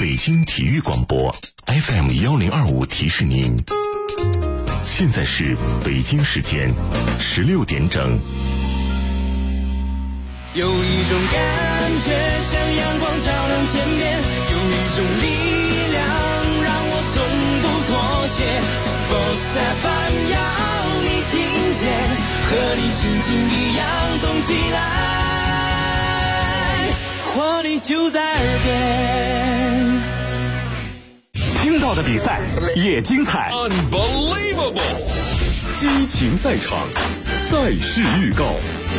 北京体育广播 FM1025提示您，现在是北京时间16点整。 有一种感觉像阳光照亮天边，有一种力量让我从不妥协。Sports FM 要你听见，和你心情一样动起来，活力就在耳边。 听到的比赛也精彩 Unbelievable 激情赛场，赛事预告。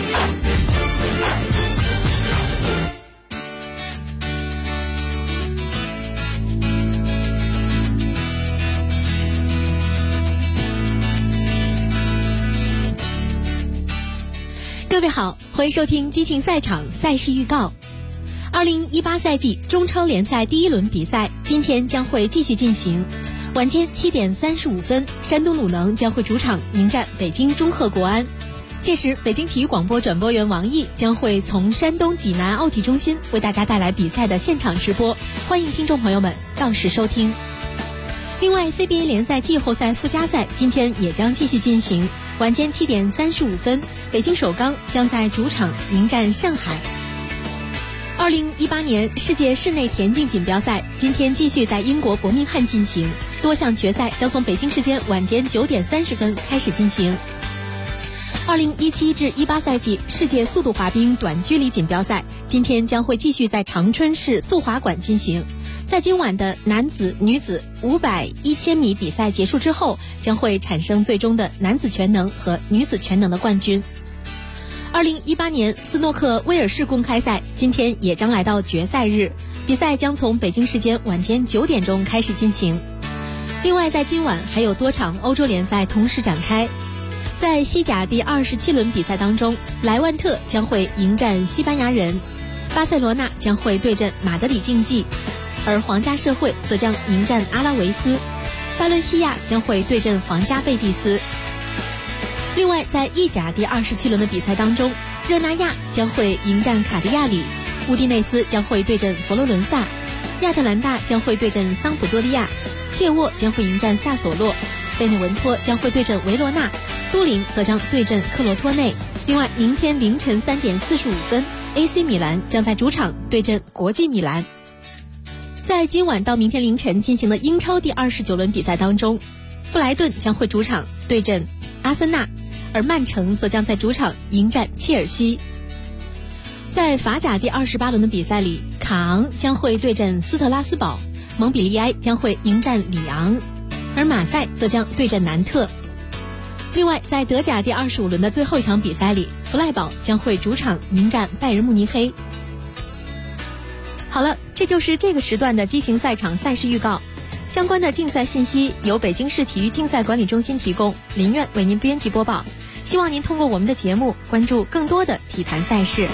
各位好，欢迎收听激情赛场赛事预告。2018赛季中超联赛第一轮比赛今天将会继续进行。晚间7点35分，山东鲁能将会主场迎战北京中赫国安。届时，北京体育广播转播员王毅将会从山东济南奥体中心为大家带来比赛的现场直播，欢迎听众朋友们到时收听。另外 CBA 联赛季后赛附加赛今天也将继续进行。晚间7点35分，北京首钢将在主场迎战上海。2018年世界室内田径锦标赛今天继续在英国伯明翰进行，多项决赛将从北京时间晚间9点30分开始进行。2017至18赛季世界速度滑冰短距离锦标赛今天将会继续在长春市速滑馆进行。在今晚的男子、女子500、1000米比赛结束之后，将会产生最终的男子全能和女子全能的冠军。2018年斯诺克威尔士公开赛今天也将来到决赛日，比赛将从北京时间晚间9点钟开始进行。另外，在今晚还有多场欧洲联赛同时展开。在西甲第27轮比赛当中，莱万特将会迎战西班牙人，巴塞罗那将会对阵马德里竞技，而皇家社会则将迎战阿拉维斯，巴伦西亚将会对阵皇家贝蒂斯。另外，在意甲第27轮的比赛当中，热那亚将会迎战卡迪亚里，乌迪内斯将会对阵佛罗伦萨，亚特兰大将会对阵桑普多利亚，切沃将会迎战萨索洛，贝内文托将会对阵维罗纳，都灵则将对阵克罗托内。另外，明天凌晨3点45分 AC 米兰将在主场对阵国际米兰。在今晚到明天凌晨进行的英超第29轮比赛当中，布莱顿将会主场对阵阿森纳，而曼城则将在主场迎战切尔西。在法甲第28轮的比赛里，卡昂将会对阵斯特拉斯堡，蒙彼利埃将会迎战里昂，而马赛则将对阵南特。另外，在德甲第25轮的最后一场比赛里，弗赖堡将会主场迎战拜仁慕尼黑。好了，这就是这个时段的激情赛场赛事预告。相关的竞赛信息由北京市体育竞赛管理中心提供，林苑为您编辑播报。希望您通过我们的节目关注更多的体坛赛事。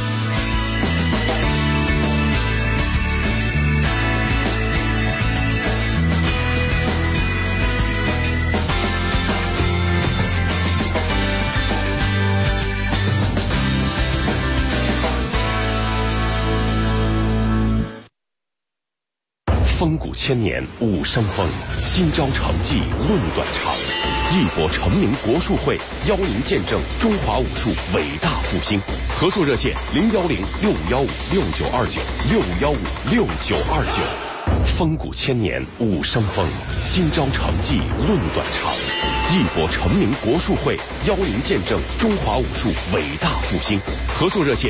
风骨千年武生风，今朝成绩论短长。义博成名国术会邀您见证中华武术伟大复兴。合作热线：65156929，65156929。风骨千年武生风，今朝成绩论短长。义博成名国术会邀您见证中华武术伟大复兴。合作热线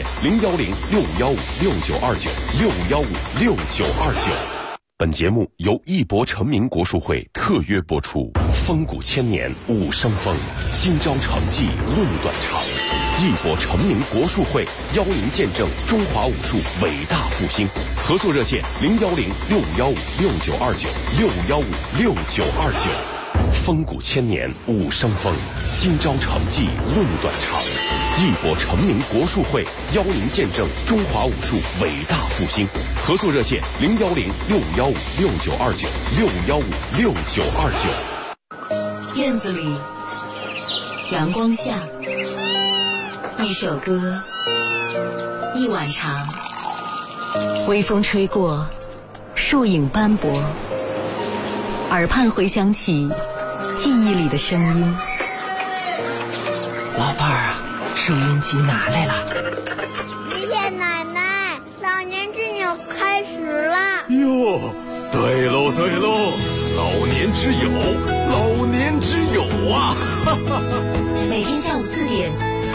：65156929，65156929。本节目由义博成名国术会特约播出。风骨千年武生风，今朝成绩论短长。义博成名国术会邀您见证中华武术伟大复兴。合作热线：65156929，65156929。风骨千年武生风，今朝成绩论短长。义博成名国术会邀您见证中华武术伟大复兴。合作热线：65156929，65156929。 院子里，阳光下，一首歌，一碗茶，微风吹过， 树影斑驳，耳畔回响起记忆里的声音。 老伴儿啊，收音机拿来了。 爷爷奶奶，老年之友开始了。 哟，对喽对喽，老年之友，老年之友啊！哈哈。 每天下午4点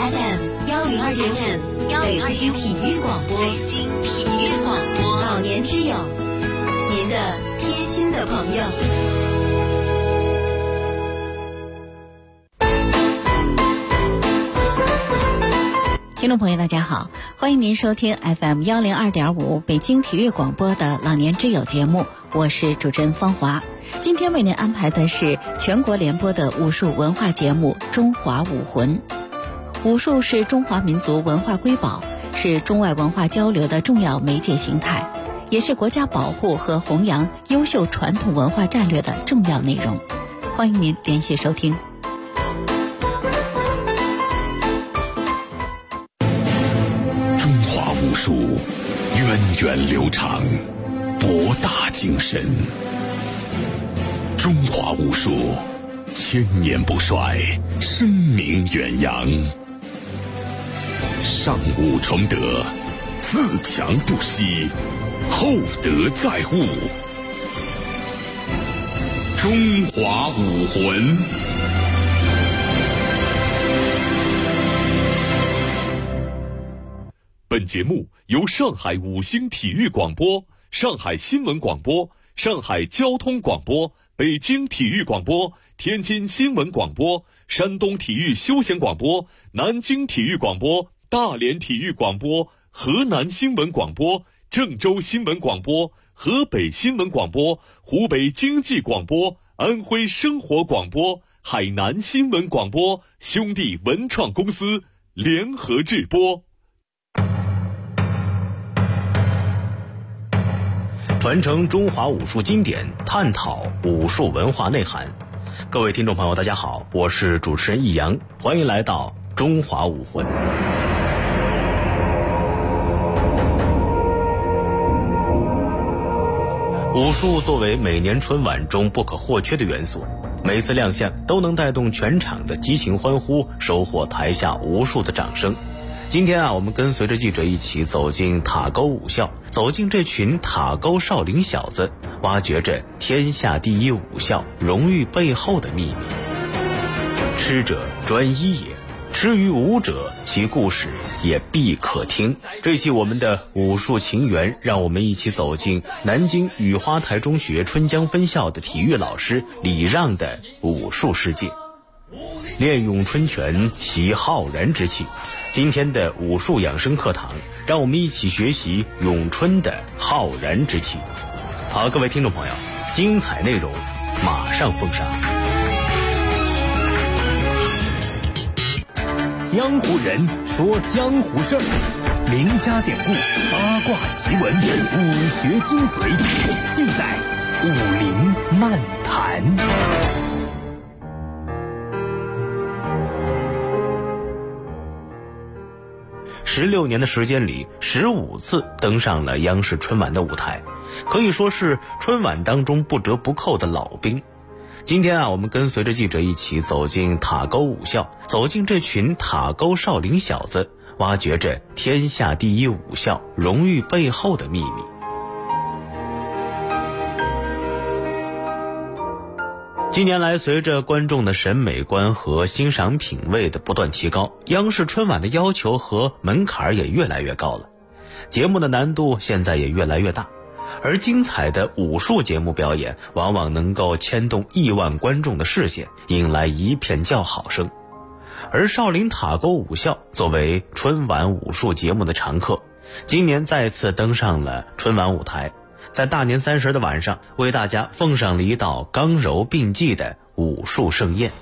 FM102.5，北京体育广播，北京体育广播，老年之友，您的贴心的朋友。 听众朋友大家好，欢迎您收听 FM102.5 北京体育广播的老年之友节目，我是主持人方华。今天为您安排的是全国联播的武术文化节目《中华武魂》。武术是中华民族文化瑰宝，是中外文化交流的重要媒介形态，也是国家保护和弘扬优秀传统文化战略的重要内容。欢迎您连续收听。 中华武术源远流长，博大精深。中华武术千年不衰，声名远扬。上武崇德，自强不息，厚德载物。中华武魂。本节目由上海五星体育广播、上海新闻广播、上海交通广播、北京体育广播、天津新闻广播、山东体育休闲广播、南京体育广播、大连体育广播、河南新闻广播、郑州新闻广播、河北新闻广播、湖北经济广播、安徽生活广播、海南新闻广播兄弟文创公司联合制播。 传承中华武术经典，探讨武术文化内涵。各位听众朋友大家好，我是主持人易阳，欢迎来到中华武魂。武术作为每年春晚中不可或缺的元素，每次亮相都能带动全场的激情欢呼，收获台下无数的掌声。今天我们跟随着记者一起走进塔沟武校，走进这群塔沟少林小子，挖掘着天下第一武校荣誉背后的秘密。吃者专一也，吃于武者，其故事也必可听。这期我们的武术情缘，让我们一起走进南京雨花台中学春江分校的体育老师李让的武术世界。练咏春拳，习浩然之气。今天的武术养生课堂，让我们一起学习咏春的浩然之气。好，各位听众朋友，精彩内容马上奉上。 江湖人说江湖事儿，名家典故、八卦奇闻、武学精髓，尽在武林漫谈。 16年的时间里，15次登上了央视春晚的舞台，可以说是春晚当中不折不扣的老兵。今天我们跟随着记者一起走进塔沟武校，走进这群塔沟少林小子，挖掘着天下第一武校荣誉背后的秘密。近年来，随着观众的审美观和欣赏品味的不断提高，央视春晚的要求和门槛也越来越高了，节目的难度现在也越来越大，而精彩的武术节目表演往往能够牵动亿万观众的视线，引来一片叫好声。而少林塔沟武校作为春晚武术节目的常客，今年再次登上了春晚舞台，在大年30的晚上，为大家奉上了一道刚柔并济的武术盛宴。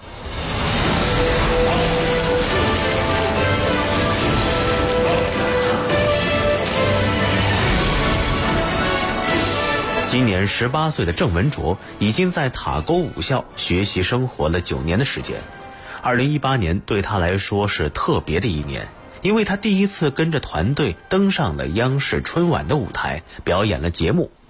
今年18岁的郑文卓已经在塔沟武校学习生活了9年的时间。2018年对他来说是特别的一年，因为他第一次跟着团队登上了央视春晚的舞台，表演了节目《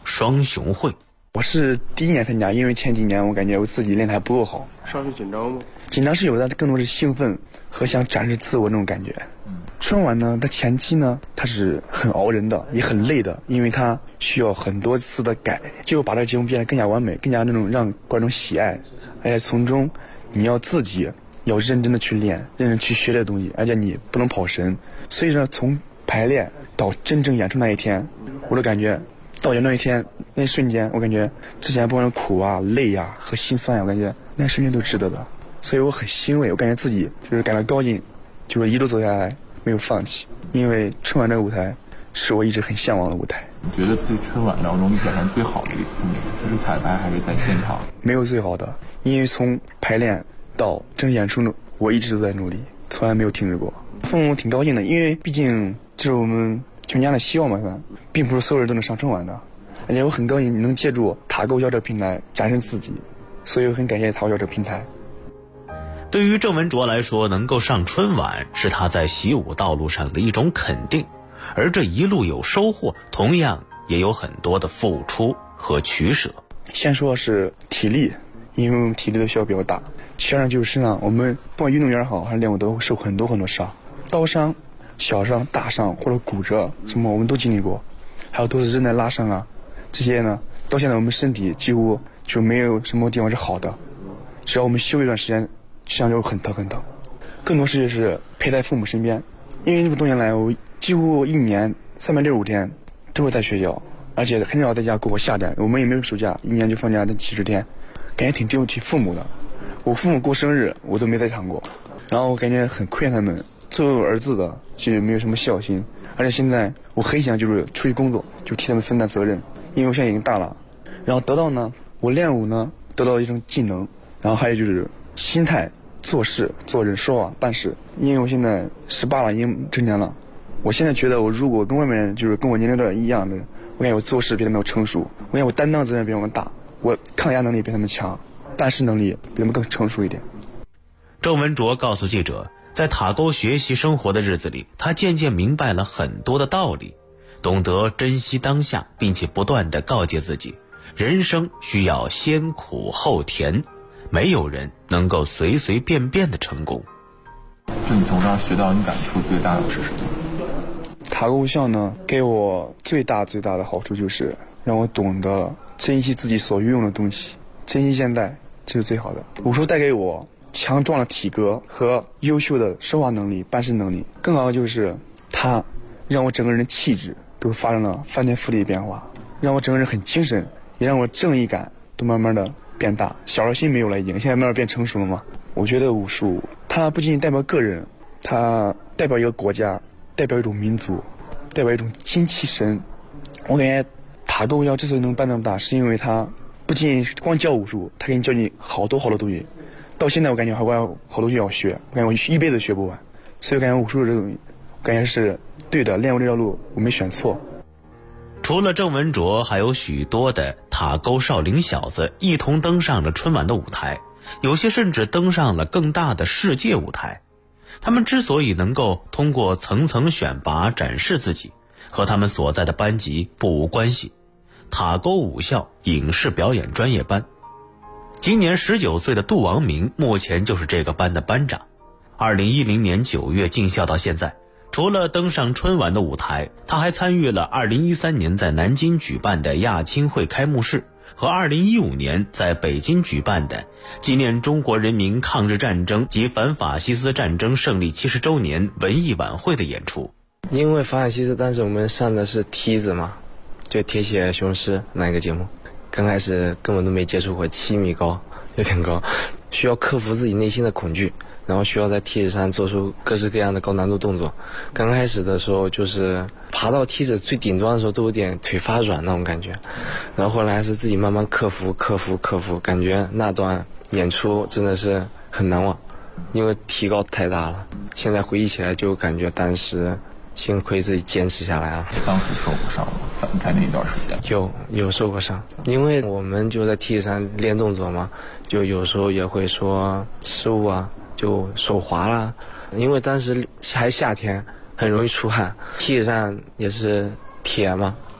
双雄会。 我是第一年参加，因为前几年我感觉我自己练得还不够好。 上去紧张吗？ 紧张是有的，更多是兴奋和想展示自我那种感觉。春晚呢，它前期呢，它是很熬人的，也很累的，因为它需要很多次的改，就把这个节目变得更加完美，更加那种让观众喜爱。而且从中你要自己要认真的去练，认真去学这东西，而且你不能跑神。所以说，从排练到真正演出那一天，我都感觉到演那一天那一瞬间，我感觉之前不管是苦啊、累啊和心酸呀，我感觉那瞬间都值得的。所以我很欣慰，我感觉自己就是感到高兴，就是一路走下来没有放弃。因为春晚这个舞台是我一直很向往的舞台。 你觉得在春晚当中你表现最好的一次是哪一次？是彩排还是在现场？ 没有最好的，因为从排练到真演出，我一直都在努力，从来没有停止过。父母挺高兴的，因为毕竟这是我们全家的希望嘛，并不是所有人都能上春晚的。而且我很高兴你能借助塔沟校这个平台展示自己，所以我很感谢塔沟校这个平台。 对于郑文卓来说，能够上春晚是他在习武道路上的一种肯定，而这一路有收获，同样也有很多的付出和取舍。 先说是体力，因为我们体力的需要比较大，其二就是身上，我们不管运动员好还是练武都会受很多伤，刀伤、小伤、大伤或者骨折什么我们都经历过，还有都是韧带拉伤啊，这些呢到现在我们身体几乎就没有什么地方是好的，只要我们休一段时间实际上就很疼很疼。更多事情是陪在父母身边，因为这么多年来我几乎一年365天都是在学校，而且很少在家过夏天，我们也没有暑假，一年就放假那几十天，感觉挺对不起父母的。我父母过生日我都没在场过，然后我感觉很亏欠他们，作为我儿子的就没有什么孝心。而且现在我很想就是出去工作，就替他们分担责任，因为我现在已经大了，然后得到呢我练武呢得到一种技能，然后还有就是心态、做事、做人、说话、办事。因为我现在18了，已经成年了，我现在觉得我如果跟外面就是跟我年龄段一样的，我感觉我做事比他们要成熟，我感觉我担当责任比他们大，我抗压能力比他们强，办事能力比他们更成熟一点。 郑文卓告诉记者，在塔沟学习生活的日子里，他渐渐明白了很多的道理，懂得珍惜当下，并且不断地告诫自己，人生需要先苦后甜，没有人能够随随便便的成功。 就你从这儿学到你感触最大的是什么？ 塔沟武校呢给我最大的好处就是让我懂得珍惜自己所拥有的东西，珍惜现在，这是最好的。武术带给我强壮的体格和优秀的说话能力、办事能力，更好的就是它让我整个人的气质都发生了翻天覆地的变化，让我整个人很精神，也让我正义感都慢慢的变大。小时候心没有了已经，现在慢慢变成熟了嘛。我觉得武术它不仅仅代表个人，它代表一个国家，代表一种民族，代表一种精气神。我感觉塔沟校之所以能办那么大，是因为它不仅光教武术，它给你教你好多东西。到现在我感觉还有好多东西要学，我感觉我一辈子学不完。所以我感觉武术这个东西，我感觉是对的，练武这条路我没选错。 除了郑文卓，还有许多的塔沟少林小子一同登上了春晚的舞台，有些甚至登上了更大的世界舞台。他们之所以能够通过层层选拔展示自己，和他们所在的班级不无关系。塔沟武校影视表演专业班，今年19岁的杜王明目前就是这个班的班长。2010年9月进校到现在，除了登上春晚的舞台，他还参与了2013年在南京举办的亚青会开幕式和2015年在北京举办的纪念中国人民抗日战争及反法西斯战争胜利70周年文艺晚会的演出。 因为反法西斯当时我们上的是梯子嘛，就铁血雄狮那个节目，刚开始根本都没接触过，7米高，有点高，需要克服自己内心的恐惧，然后需要在梯子上做出各式各样的高难度动作。刚开始的时候就是爬到梯子最顶端的时候都有点腿发软那种感觉，然后后来是自己慢慢克服，感觉那段演出真的是很难忘，因为提高太大了。现在回忆起来就感觉当时幸亏自己坚持下来了。 当时受过伤吗？在那一段时间有受过伤，因为我们就在梯子上练动作嘛，就有时候也会说失误啊，就手滑了，因为当时还夏天很容易出汗，梯子上也是铁嘛，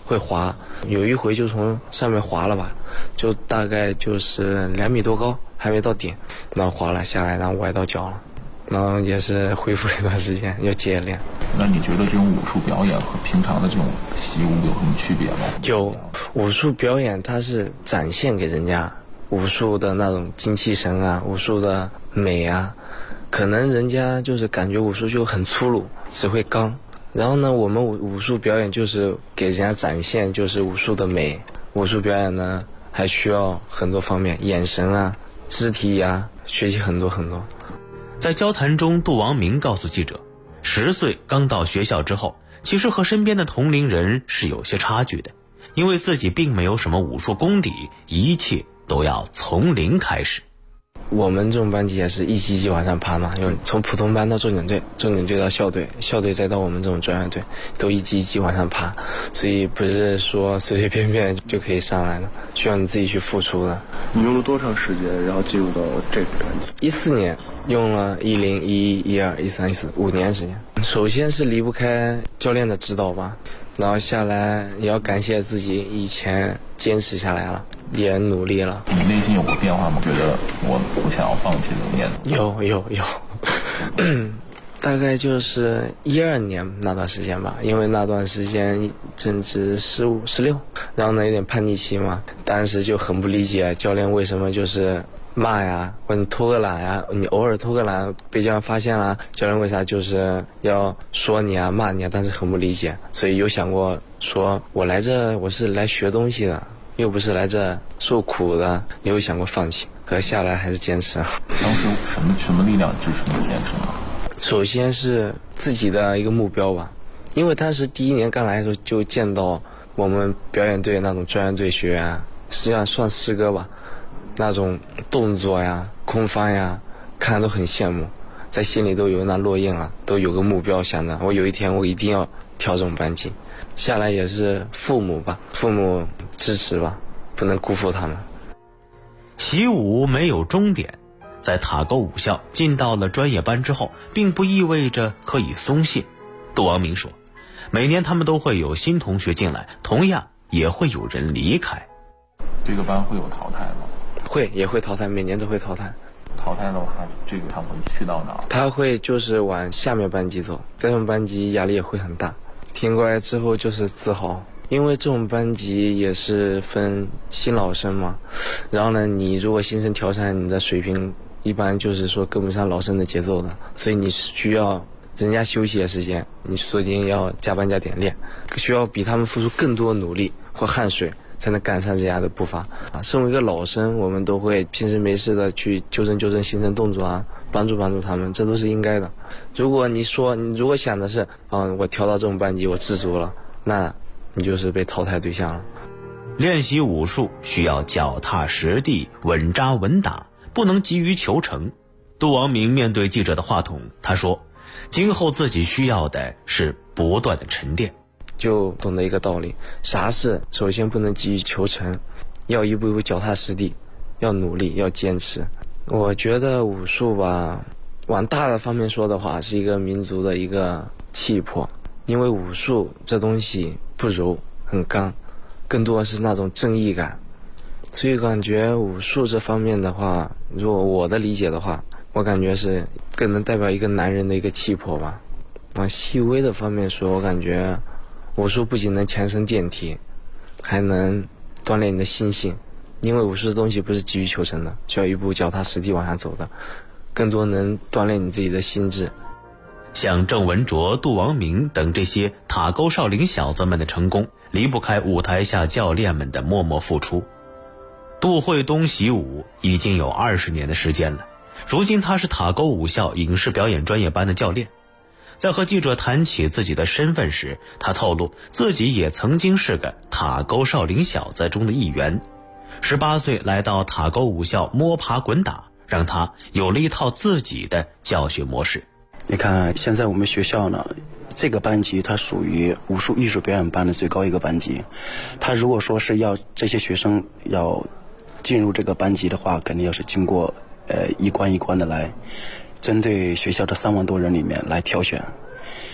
会滑，有一回就从上面滑了吧，就大概就是2米多高，还没到顶，然后滑了下来，然后崴到脚了，然后也是恢复了一段时间，要接着练。 那你觉得这种武术表演和平常的这种习武有什么区别吗？ 有，武术表演它是展现给人家武术的那种精气神啊，武术的美啊，可能人家就是感觉武术就很粗鲁，只会刚。然后呢，我们武术表演就是给人家展现就是武术的美。武术表演呢，还需要很多方面，眼神啊、肢体啊，学习很多很多。 在交谈中，杜王明告诉记者，10岁刚到学校之后，其实和身边的同龄人是有些差距的，因为自己并没有什么武术功底，一切都要从零开始。 我们这种班级也是一级一级往上爬嘛，因为从普通班到重点队，重点队到校队，校队再到我们这种专业队，都一级一级往上爬，所以不是说随随便便就可以上来的，需要你自己去付出的。 你用了多长时间，然后进入到这个班级 ？14年，用了10、11、12、13、14 5年时间。首先是离不开教练的指导吧，然后下来也要感谢自己以前坚持下来了，也努力了。 你内心有过变化吗？觉得我不想要放弃这个念头？ 有大概就是12年那段时间吧，因为那段时间正值15、16，然后呢有点叛逆期嘛，当时就很不理解教练为什么就是骂呀，或者你偷个懒呀，你偶尔偷个懒被教练发现了，教练为啥就是要说你啊、骂你啊？当时很不理解，所以有想过说我来这我是来学东西的，又不是来这受苦的，也有想过放弃，可下来还是坚持了。 当时什么力量支持你坚持呢？ 首先是自己的一个目标吧，因为当时第1年刚来的时候就见到我们表演队那种专业队学员，实际上算师哥吧，那种动作呀、空翻呀，看都很羡慕，在心里都有那烙印了，都有个目标，想着我有一天我一定要跳这种班级。下来也是父母支持吧，不能辜负他们。 习武没有终点，在塔沟武校进到了专业班之后，并不意味着可以松懈。杜王明说，每年他们都会有新同学进来，同样也会有人离开。 这个班会有淘汰吗？ 也会淘汰，每年都会淘汰。 淘汰的话，这个他们去到哪？ 他会就是往下面班级走，这种班级压力也会很大。听过来之后就是自豪，因为这种班级也是分新老生嘛，然后呢，你如果新生挑战，你的水平一般就是说跟不上老生的节奏的，所以你需要人家休息的时间，你说一定要加班加点练，需要比他们付出更多努力或汗水，才能赶上人家的步伐啊。身为一个老生，我们都会平时没事的去纠正新生动作啊，帮助他们，这都是应该的。如果你如果想的是我调到这种班级我知足了，那你就是被淘汰对象了。 练习武术需要脚踏实地、稳扎稳打，不能急于求成。杜王明面对记者的话筒，他说，今后自己需要的是不断的沉淀。 就懂得一个道理，啥事首先不能急于求成，要一步一步脚踏实地，要努力，要坚持。我觉得武术吧，往大的方面说的话，是一个民族的一个气魄，因为武术这东西不柔，很刚，更多的是那种正义感，所以感觉武术这方面的话，如果我的理解的话，我感觉是更能代表一个男人的一个气魄吧。往细微的方面说，我感觉武术不仅能强身健体，还能锻炼你的心性，因为武术的东西不是急于求成的，需要一步脚踏实地往下走的，更多能锻炼你自己的心智。 像郑文卓、杜王明等这些塔沟少林小子们的成功，离不开舞台下教练们的默默付出。杜慧东习武已经有20年的时间了，如今他是塔沟武校影视表演专业班的教练。在和记者谈起自己的身份时，他透露自己也曾经是个塔沟少林小子中的一员。18岁来到塔沟武校摸爬滚打，让他有了一套自己的教学模式。 你看现在我们学校呢，这个班级它属于武术艺术表演班的最高一个班级，他如果说是要这些学生要进入这个班级的话，肯定要是经过一关一关的来针对学校的3万多人里面来挑选。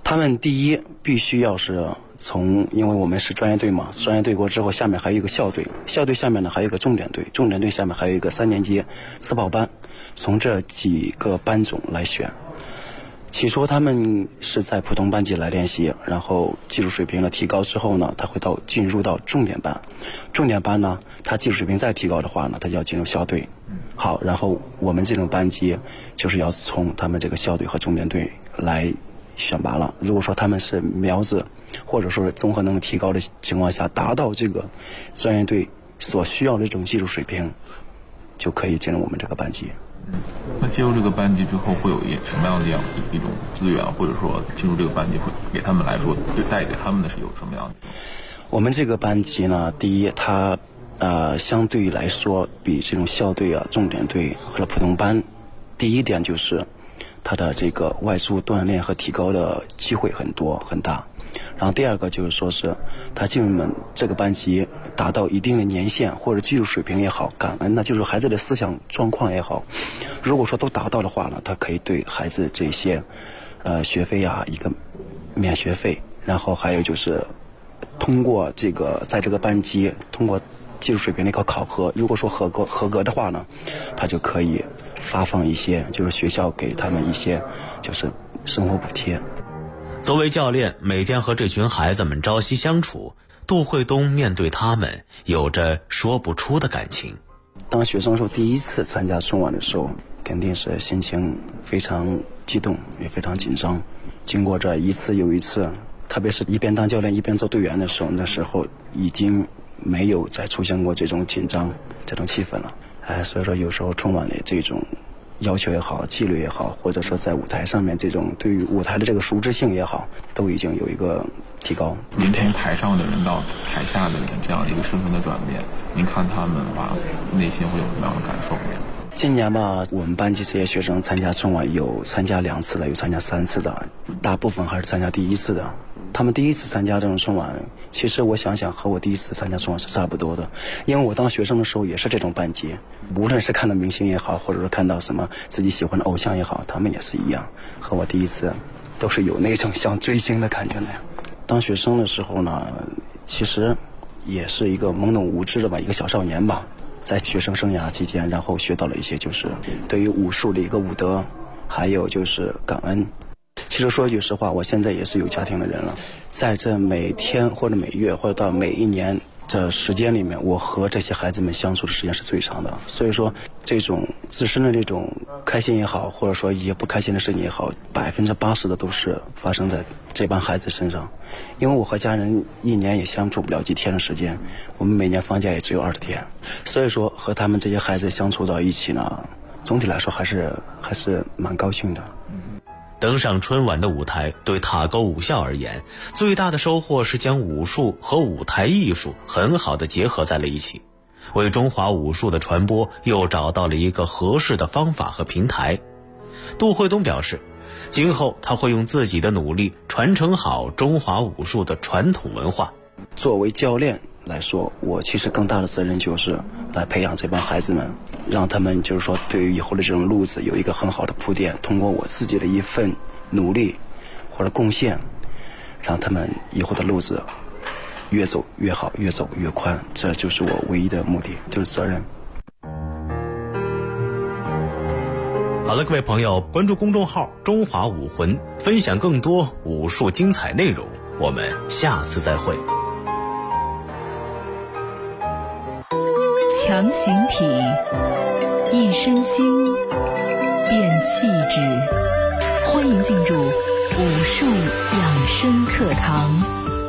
他们第一必须要是因为我们是专业队嘛，专业队过之后，下面还有一个校队，校队下面呢还有一个重点队，重点队下面还有一个3年级自跑班，从这几个班种来选。起初他们是在普通班级来练习，然后技术水平的提高之后呢，他会进入到重点班。重点班呢，他技术水平再提高的话呢，他就要进入校队。好，然后我们这种班级就是要从他们这个校队和重点队来选拔了。如果说他们是苗子，或者说是综合能力提高的情况下，达到这个专业队所需要的这种技术水平，就可以进入我们这个班级。 那进入这个班级之后，会有什么样的一种资源，或者说进入这个班级会给他们来说，带给他们的是有什么样的？ 我们这个班级呢，第一，它相对来说比这种校队啊、重点队和普通班，第一点就是它的这个外出锻炼和提高的机会很多很大。然后第二个就是说是他进入我们这个班级达到一定的年限或者技术水平也好，感恩那就是孩子的思想状况也好，如果说都达到的话呢，他可以对孩子这些学费啊一个免学费，然后还有就是通过这个在这个班级通过技术水平的一个考核，如果说合格的话呢，他就可以发放一些就是学校给他们一些就是生活补贴。 作为教练，每天和这群孩子们朝夕相处，杜慧东面对他们有着说不出的感情。 当学生时候第一次参加春晚的时候，肯定是心情非常激动，也非常紧张。经过这一次又一次，特别是一边当教练一边做队员的时候，那时候已经没有再出现过这种紧张这种气氛了。所以说有时候春晚的这种要求也好，纪律也好，或者说在舞台上面这种对于舞台的这个熟知性也好，都已经有一个提高。 您从台上的人到台下的人这样的一个身份的转变，您看他们吧，内心会有什么样的感受？ 今年吧，我们班级这些学生参加春晚有参加2次的，有参加3次的，大部分还是参加第1次的。他们第一次参加这种春晚，其实我想想和我第一次参加春晚是差不多的，因为我当学生的时候也是这种班级，无论是看到明星也好，或者说看到什么自己喜欢的偶像也好，他们也是一样，和我第一次都是有那种像追星的感觉那样。当学生的时候呢，其实也是一个懵懂无知的吧，一个小少年吧，在学生生涯期间，然后学到了一些就是对于武术的一个武德，还有就是感恩。其实说句实话，我现在也是有家庭的人了，在这每天或者每月或者到每一年的时间里面，我和这些孩子们相处的时间是最长的。所以说这种自身的这种开心也好，或者说一些不开心的事情也好，80%的都是发生在这帮孩子身上。因为我和家人一年也相处不了几天的时间，我们每年放假也只有20天，所以说和他们这些孩子相处到一起呢，总体来说还是蛮高兴的。 登上春晚的舞台，对塔沟武校而言，最大的收获是将武术和舞台艺术很好的结合在了一起，为中华武术的传播又找到了一个合适的方法和平台。杜慧东表示，今后他会用自己的努力传承好中华武术的传统文化。 作为教练来说，我其实更大的责任就是来培养这帮孩子们，让他们就是说对于以后的这种路子有一个很好的铺垫，通过我自己的一份努力或者贡献，让他们以后的路子越走越好，越走越宽，这就是我唯一的目的，就是责任。 好了，各位朋友，关注公众号中华武魂，分享更多武术精彩内容，我们下次再会。 强形体，一身心，变气质。欢迎进入武术养生课堂。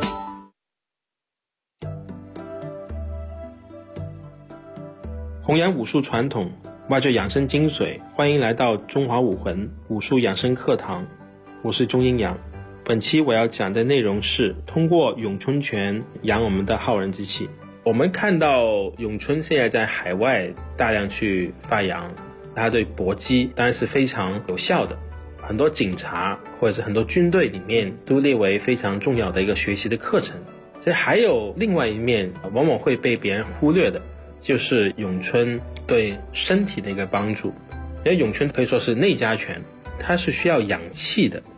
弘扬武术传统，挖掘养生精髓，欢迎来到中华武魂武术养生课堂。我是钟阴阳。本期我要讲的内容是通过咏春拳养我们的浩然之气。我们看到咏春现在在海外大量去发扬，它对搏击当然是非常有效的，很多警察或者是很多军队里面都列为非常重要的一个学习的课程。这还有另外一面往往会被别人忽略的，就是咏春对身体的一个帮助。因为咏春可以说是内家拳，它是需要养气的，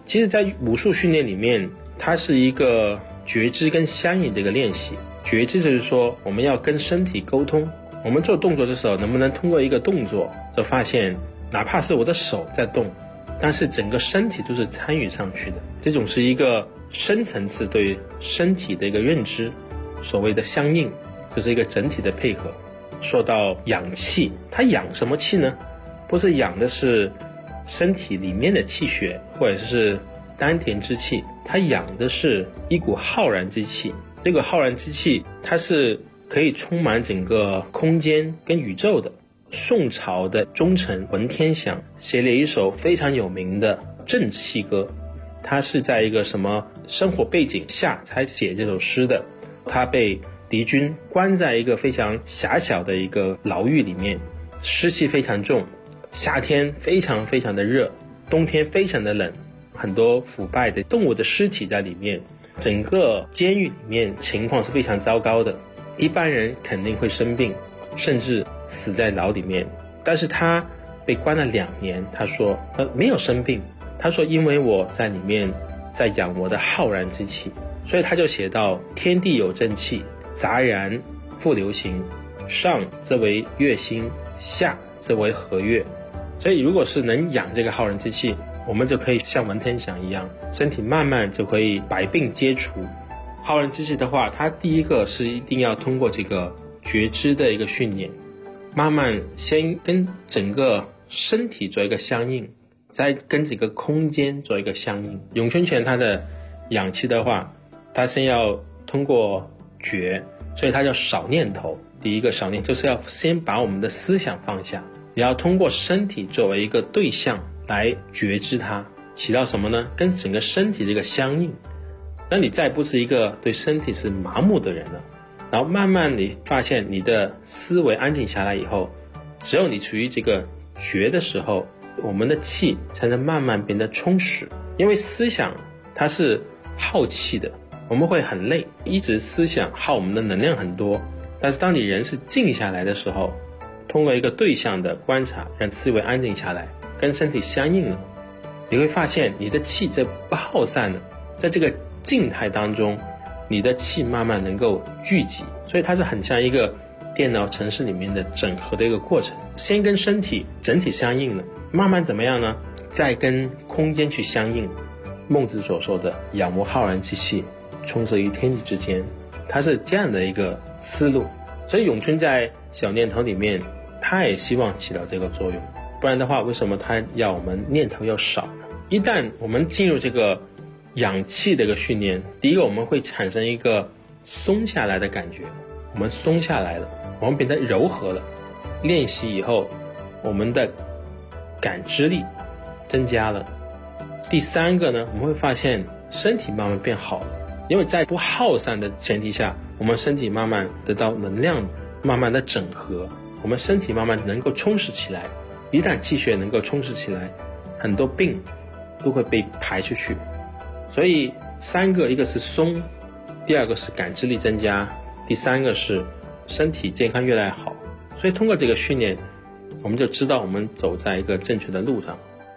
其实在武术训练里面，它是一个觉知跟相应的一个练习。觉知就是说我们要跟身体沟通，我们做动作的时候能不能通过一个动作就发现哪怕是我的手在动，但是整个身体都是参与上去的，这种是一个深层次对身体的一个认知，所谓的相应就是一个整体的配合。说到养气，它养什么气呢？不是养的是身体里面的气血或者是丹田之气，它养的是一股浩然之气。这个浩然之气它是可以充满整个空间跟宇宙的。宋朝的忠臣文天祥写了一首非常有名的正气歌，他是在一个什么生活背景下才写这首诗的。他被敌军关在一个非常狭小的一个牢狱里面，湿气非常重，夏天非常非常的热，冬天非常的冷，很多腐败的动物的尸体在里面，整个监狱里面情况是非常糟糕的，一般人肯定会生病，甚至死在牢里面。但是他被关了2年，他说没有生病，他说因为我在里面在养我的浩然之气。所以他就写到天地有正气，杂然复流行，上则为月星，下则为和月。所以如果是能养这个浩然之气，我们就可以像文天祥一样，身体慢慢就可以百病皆除。浩然之气的话，它第一个是一定要通过这个觉知的一个训练，慢慢先跟整个身体做一个相应，再跟这个空间做一个相应。咏春拳它的养气的话，它先要通过觉，所以它叫少念头。第一个少念就是要先把我们的思想放下，你要通过身体作为一个对象来觉知它，起到什么呢？跟整个身体的一个相应。那你再不是一个对身体是麻木的人了，然后慢慢你发现你的思维安静下来以后，只有你处于这个觉的时候，我们的气才能慢慢变得充实。因为思想它是耗气的，我们会很累，一直思想耗我们的能量很多。但是当你人是静下来的时候，通过一个对象的观察，让思维安静下来，跟身体相应了，你会发现你的气在不耗散了，在这个静态当中，你的气慢慢能够聚集。所以它是很像一个电脑程式里面的整合的一个过程，先跟身体整体相应了，慢慢怎么样呢？再跟空间去相应。孟子所说的仰慕浩然之气，充塞于天地之间，它是这样的一个思路。所以咏春在小念头里面，他也希望起到这个作用。不然的话，为什么他要我们念头要少呢？一旦我们进入这个养气的一个训练，第一个我们会产生一个松下来的感觉，我们松下来了，我们变得柔和了。练习以后，我们的感知力增加了。第三个呢，我们会发现身体慢慢变好了，因为在不耗散的前提下，我们身体慢慢得到能量慢慢的整合，我们身体慢慢能够充实起来。一旦气血能够充实起来，很多病都会被排出去。所以三个，一个是松，第二个是感知力增加，第三个是身体健康越来越好。所以通过这个训练，我们就知道我们走在一个正确的路上。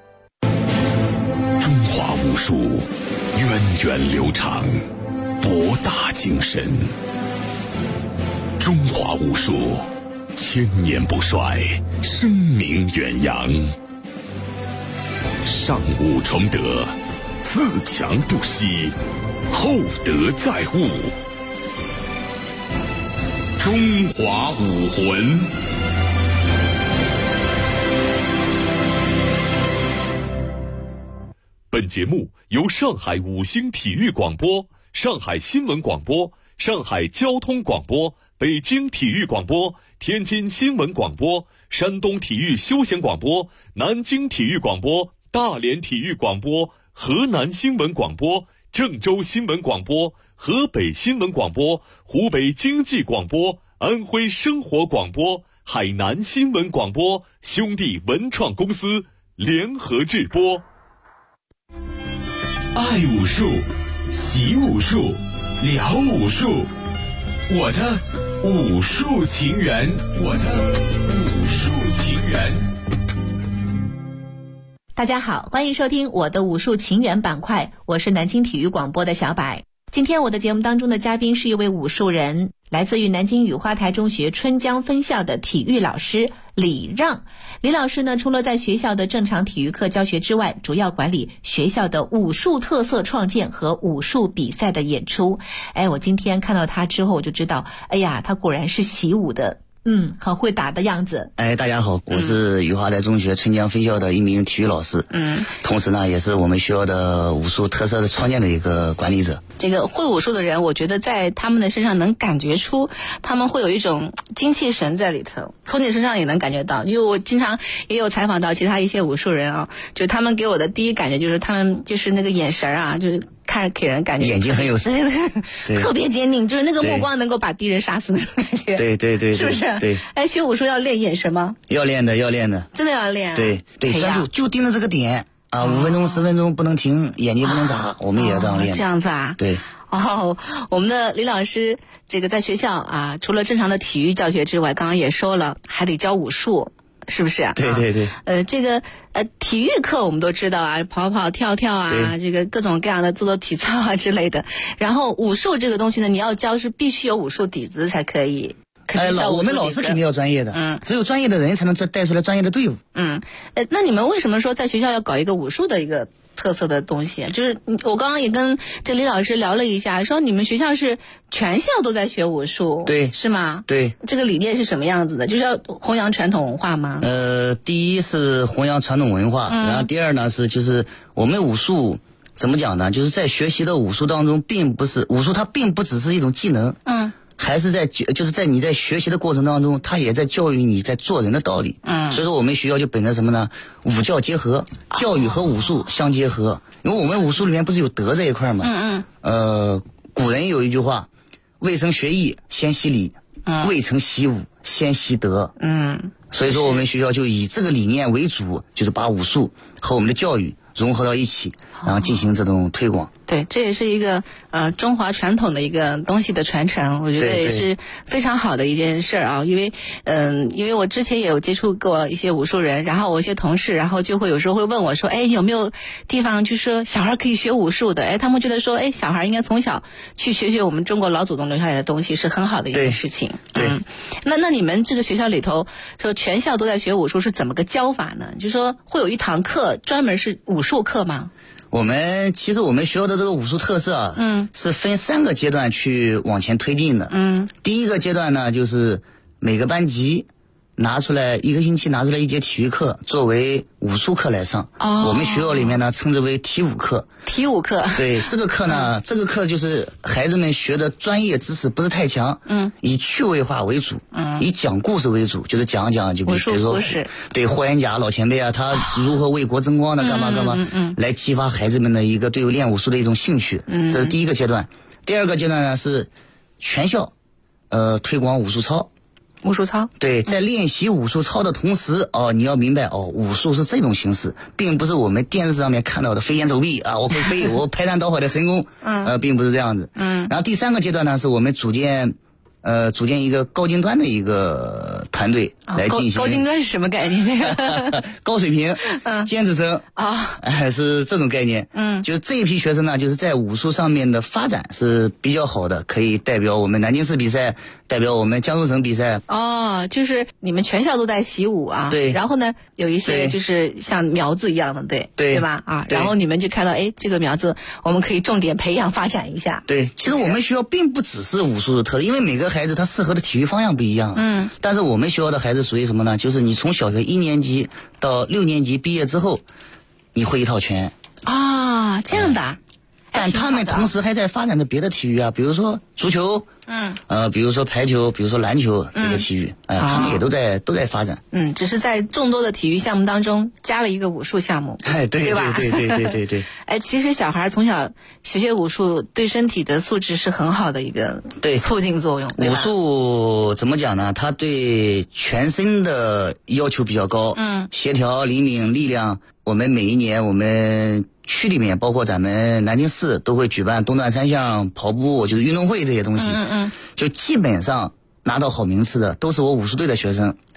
中华武术源远流长，博大精深。中华武术千年不衰，声名远扬。上武崇德，自强不息，厚德载物。中华武魂。 本节目由上海五星体育广播、上海新闻广播、上海交通广播、北京体育广播、天津新闻广播、山东体育休闲广播、南京体育广播、大连体育广播、河南新闻广播、郑州新闻广播、河北新闻广播、湖北经济广播、安徽生活广播、海南新闻广播兄弟文创公司联合制播。 爱武术，习武术，聊武术，我的武术情缘，我的武术情缘。 大家好，欢迎收听我的武术情缘板块，我是南京体育广播的小柏。今天我的节目当中的嘉宾是一位武术人，来自于南京雨花台中学春江分校的体育老师李让。李老师呢，除了在学校的正常体育课教学之外，主要管理学校的武术特色创建和武术比赛的演出。我今天看到他之后，我就知道，他果然是习武的。很会打的样子。 大家好，我是雨花台中学春江分校的一名体育老师。同时呢，也是我们学校的武术特色的创建的一个管理者。 这个会武术的人，我觉得在他们的身上能感觉出他们会有一种精气神在里头，从你身上也能感觉到。因为我经常也有采访到其他一些武术人啊，就他们给我的第一感觉就是他们就是那个眼神啊，就是看着给人感觉眼睛很有神， 特别坚定，就是那个目光能够把敌人杀死那种感觉。 对， 是不是？ 对。 学武术要练眼神吗？ 要练的，真的要练。 对，专注就盯着这个点啊，5分钟10分钟不能停，眼睛不能眨，我们也要这样练。 这样子啊？ 对。 我们的李老师这个在学校啊，除了正常的体育教学之外，刚刚也说了，还得教武术。是不是啊？ 对。 这个体育课我们都知道啊，跑跑跳跳啊，这个各种各样的做体操啊之类的。然后武术这个东西呢，你要教是必须有武术底子才可以。 我们老师肯定要专业的，只有专业的人才能带出来专业的队伍。 那你们为什么说在学校要搞一个武术的一个特色的东西？就是我刚刚也跟这李老师聊了一下，说你们学校是全校都在学武术， 对， 是吗？ 对， 这个理念是什么样子的？就是要弘扬传统文化吗？ 第一是弘扬传统文化，然后第二呢就是我们武术怎么讲呢？就是在学习的武术当中，武术它并不只是一种技能，还是就是在你在学习的过程当中，它也在教育你在做人的道理。所以说我们学校就本着什么呢？武教结合，教育和武术相结合。因为我们武术里面不是有德这一块吗？古人有一句话：未曾学艺先习礼，未曾习武先习德。所以说我们学校就以这个理念为主，就是把武术和我们的教育融合到一起，然后进行这种推广。 对，这也是一个中华传统的一个东西的传承，我觉得也是非常好的一件事啊。因为我之前也有接触过一些武术人，然后我一些同事，然后就会有时候会问我说，有没有地方就是说小孩可以学武术的？他们觉得说，小孩应该从小去学我们中国老祖宗留下来的东西，是很好的一件事情。那你们这个学校里头说全校都在学武术，是怎么个教法呢？就是说会有一堂课专门是武术课吗？ 其实我们学校的这个武术特色是分3个阶段去往前推进的。第一个阶段呢，就是每个班级拿出来1个星期拿出来1节体育课作为武术课来上。我们学校里面呢称之为体武课。 体武课。对， 这个课呢，这个课就是孩子们学的专业知识不是太强，以趣味化为主，以讲故事为主，就是讲就比如说对霍元甲老前辈啊，他如何为国争光的，干嘛，来激发孩子们的一个对练武术的一种兴趣。这是第一个阶段。第二个阶段呢是全校推广武术操。 武术操。 对，在练习武术操的同时，你要明白武术是这种形式，并不是我们电视上面看到的飞檐走壁啊，我会飞，我排山倒海的神功，并不是这样子。然后第3个阶段呢，是我们组建一个高精端的一个团队来进行。 高精端是什么概念？这个高水平，尖子生是这种概念。就是这一批学生呢，就是在武术上面的发展是比较好的，可以代表我们南京市比赛，代表我们江苏省比赛。 就是你们全校都在习武啊。对。然后呢，有一些就是像苗子一样的，对吧？然后你们就看到，这个苗子我们可以重点培养发展一下。 对，其实我们学校并不只是武术的特色，因为每个孩子他适合的体育方向不一样。但是我们学校的孩子属于什么呢？就是你从小学1年级到6年级毕业之后，你会一套拳。 这样的。 但他们同时还在发展着别的体育啊，比如说足球，比如说排球，比如说篮球这些体育，他们也都在发展。 只是在众多的体育项目当中加了一个武术项目。 对吧？ 对。 其实小孩从小学武术，对身体的素质是很好的一个促进作用。 武术怎么讲呢？它对全身的要求比较高。协调、灵敏、力量。我们每一年我们区里面，包括咱们南京市都会举办东段3项、跑步，就是运动会这些东西。就基本上拿到好名次的都是我武术队的学生。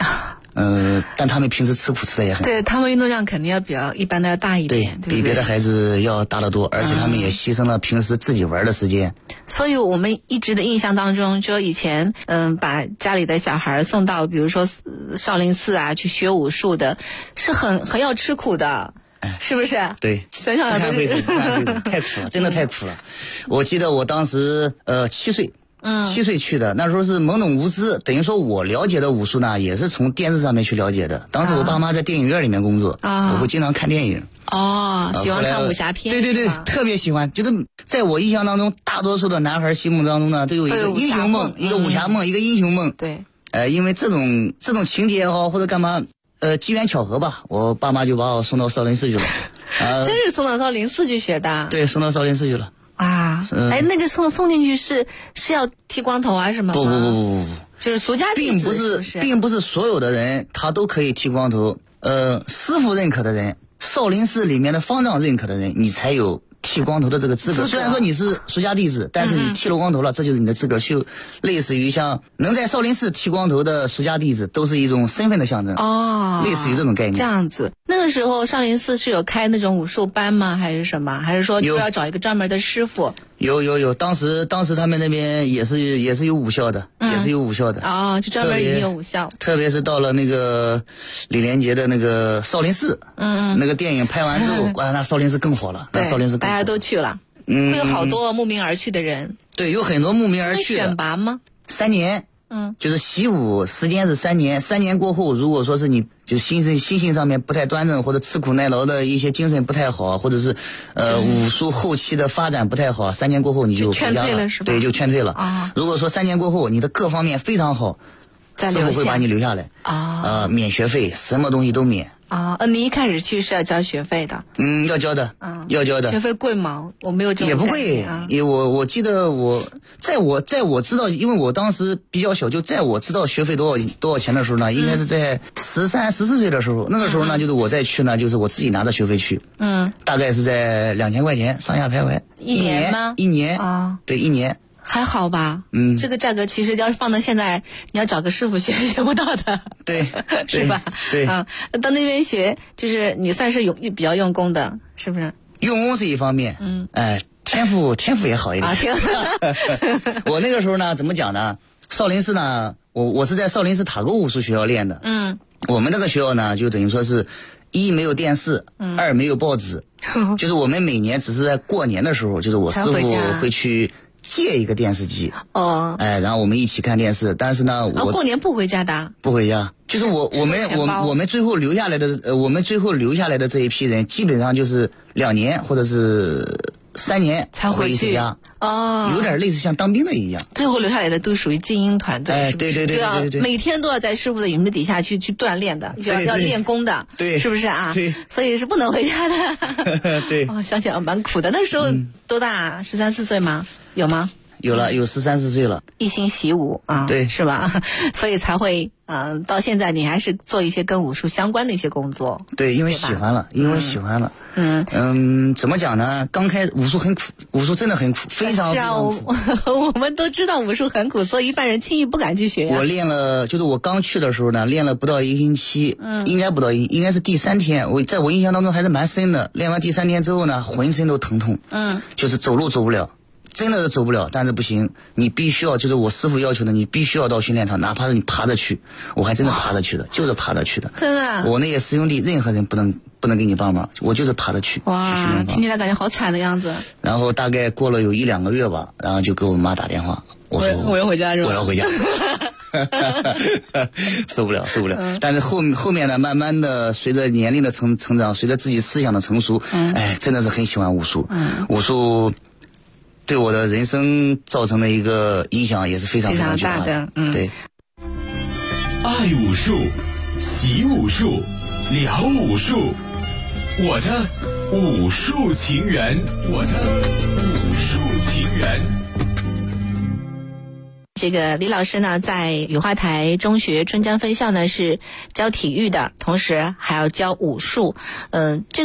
但他们平时吃苦吃的也很。 对，他们运动量肯定要比一般的要大一点，对， 比别的孩子要大得多，而且他们也牺牲了平时自己玩的时间。 所以我们一直的印象当中，就以前把家里的小孩送到比如说少林寺啊去学武术的，是很要吃苦的。是不是？ 对， 想想不看卫生，太苦了，真的太苦了。我记得我当时7岁，7岁去的，那时候是懵懂无知，等于说我了解的武术呢，也是从电视上面去了解的。当时我爸妈在电影院里面工作，我会经常看电影。 喜欢看武侠片。 对，特别喜欢。就是在我印象当中，大多数的男孩心目当中呢，都有一个英雄梦，一个武侠梦，一个英雄梦。 对。 因为这种情节也好，或者干嘛。机缘巧合吧，我爸妈就把我送到少林寺去了。 真是送到少林寺去学的？ 对，送到少林寺去了。 那个送进去是要剃光头啊什么？ 不， 就是俗家弟子， 并不是所有的人他都可以剃光头。师傅认可的人，少林寺里面的方丈认可的人，你才有剃光头的这个资格。虽然说你是俗家弟子，但是你剃了光头了，这就是你的资格。就类似于像能在少林寺剃光头的俗家弟子，都是一种身份的象征。类似于这种概念。 这样子，那个时候少林寺是有开那种武术班吗？还是什么？还是说就要找一个专门的师傅？ 有，当时他们那边也是有武校的，也是有武校的。 就专门已经有武校。 特别是到了那个李连杰的那个少林寺，那个电影拍完之后，那少林寺更火了。 对， 少林寺更火了， 大家都去了。会有好多慕名而去的人。 对，有很多慕名而去的。 选拔吗 ？3年。就是习武时间是3年，3年过后，如果说是你就心性上面不太端正，或者吃苦耐劳的一些精神不太好，或者是武术后期的发展不太好，3年过后你就劝退了，是吧？ 对，就劝退了。如果说3年过后你的各方面非常好，师傅会把你留下来免学费，什么东西都免。 你一开始去是要交学费的？ 要交的，要交的。 学费贵吗？我没有这种。 也不贵，我记得在我知道，因为我当时比较小，就在我知道学费多少钱的时候呢，应该是在13、14岁的时候。那个时候呢，就是我再去呢，就是我自己拿着学费去。大概是在2000块钱上下徘徊。 一年吗 ？1年对，1年。 还好吧，这个价格其实要是放到现在，你要找个师傅学不到的， 对， 是吧？ 对， 到那边学，就是你算是比较用功的，是不是？ 用功是一方面，天赋也好一点。我那个时候呢，怎么讲呢？少林寺呢，我是在少林寺塔沟武术学校练的。我们那个学校呢，就等于说是1没有电视，2没有报纸，就是我们每年只是在过年的时候，就是我师傅会去借一个电视机然后我们一起看电视。但是呢，我过年不回家的， 不回家，就是我们最后留下来的这一批人，基本上就是2年或者是3年才回一次家。有点类似像当兵的一样。 最后留下来的都属于精英团队， 对， 就要每天都要在师傅的引领底下去锻炼的，要练功的， 对， 是不是啊？ 对， 所以是不能回家的。 对， 想想蛮苦的。那时候多大？13、14岁吗？有吗？ 有了，有13、14岁了。 一心习武对， 是吧？所以才会到现在你还是做一些跟武术相关的一些工作。 对，因为喜欢了，怎么讲呢？刚开武术很苦，武术真的很苦，非常苦。 我们都知道武术很苦，所以一般人轻易不敢去学。 我练了，就是我刚去的时候呢，练了不到1星期，应该是第3天。在我印象当中还是蛮深的。练完第3天之后呢，浑身都疼痛，就是走路走不了。真的是走不了，但是不行，你必须要，就是我师傅要求的，你必须要到训练场，哪怕是你爬着去，我还真的爬着去的，就是爬着去的。 真的， 我那些师兄弟，任何人不能给你帮忙，我就是爬着去。 哇，听起来感觉好惨的样子。 然后大概过了有1、2个月吧，然后就给我妈打电话，我说我要回家是吧？ 我要回家。受不了。但是后面呢，慢慢的随着年龄的成长，随着自己思想的成熟，真的是很喜欢武术。武术对我的人生造成的一个影响也是非常巨大的。对。 爱武术，习武术，聊武术，我的武术情缘。 这个李老师呢，在雨花台中学春江分校呢是教体育的，同时还要教武术。这个